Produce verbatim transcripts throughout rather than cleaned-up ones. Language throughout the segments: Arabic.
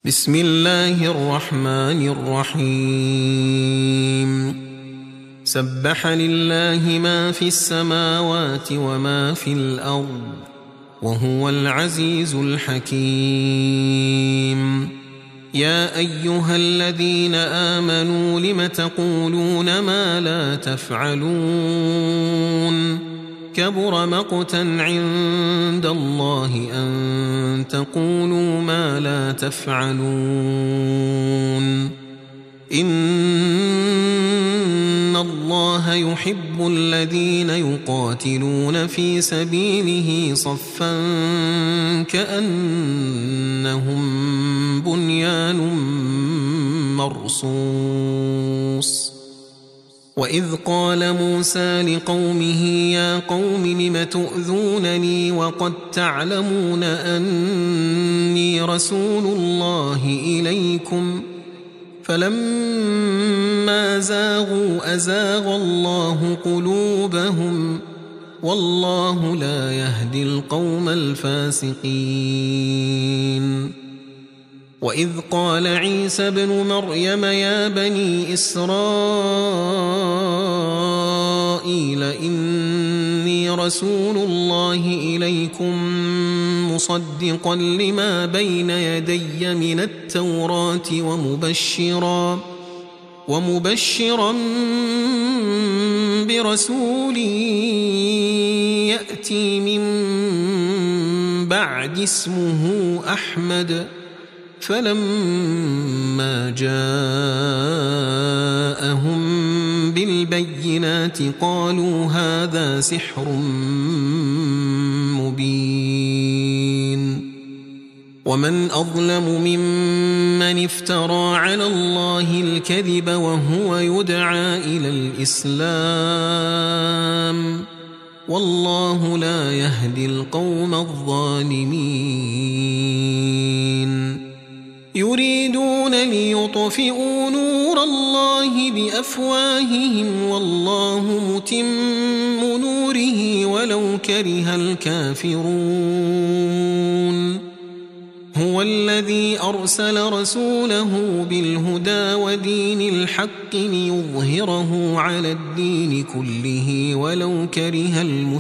بسم الله الرحمن الرحيم سبح لله ما في السماوات وما في الأرض وهو العزيز الحكيم يا أيها الذين آمنوا لم تقولون ما لا تفعلون كبر مقتا عند الله أن تقولوا ما لا تفعلون إن الله يحب الذين يقاتلون في سبيله صفا كأنهم بنيان مرصوص وإذ قال موسى لقومه يا قوم لم تؤذونني وقد تعلمون أني رسول الله إليكم فلما زاغوا أزاغ الله قلوبهم والله لا يهدي القوم الفاسقين وإذ قال عيسى ابن مريم يا بني إسرائيل إني رسول الله إليكم مصدقا لما بين يدي من التوراة ومبشرا ومبشرا برسول يأتي من بعد اسمه أحمد فلما جاءهم بالبينات قالوا هذا سحر مبين ومن أظلم ممن افترى على الله الكذب وهو يدعى إلى الإسلام والله لا يهدي القوم الظالمين يريدون ليطفئوا نور الله بأفواههم والله متم نوره ولو كره الكافرون هو الذي أرسل رسوله بالهدى ودين الحق ليظهره على الدين كله ولو كره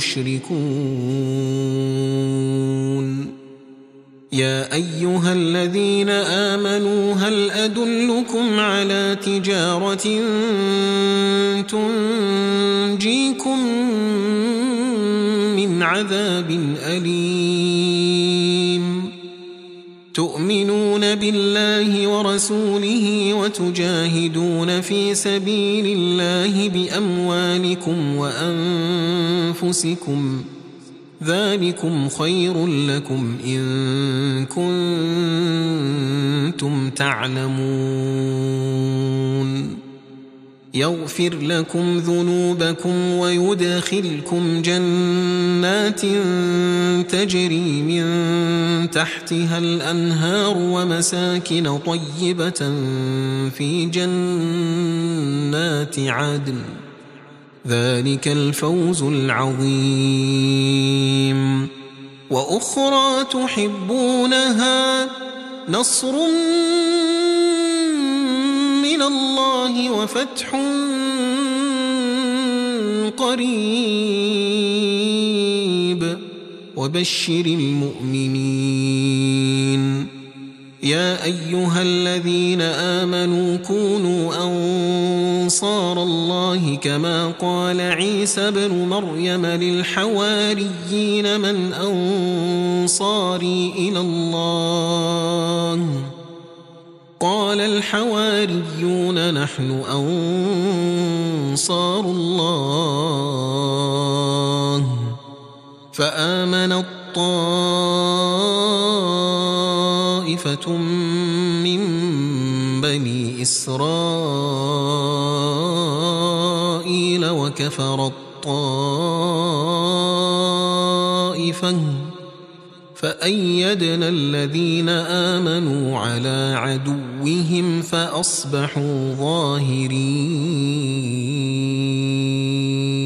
المشركون يا أيها الذين آمنوا هل أدلكم على تجارة تنجيكم من عذاب أليم تؤمنون بالله ورسوله وتجاهدون في سبيل الله بأموالكم وأنفسكم ذلكم خير لكم إن كنتم تعلمون يغفر لكم ذنوبكم ويدخلكم جنات تجري من تحتها الأنهار ومساكن طيبة في جنات عدن ذلك الفوز العظيم وأخرى تحبونها نصر من الله وفتح قريب وبشر المؤمنين يا أيها الذين آمنوا كونوا أنصار الله كما قال عيسى بن مريم للحواريين من أنصاري إلى الله قال الحواريون نحن أنصار الله فآمن الطائفة من بني إسرائيل وكفر الطائفة فأيدنا الذين آمنوا على عدوهم فأصبحوا ظاهرين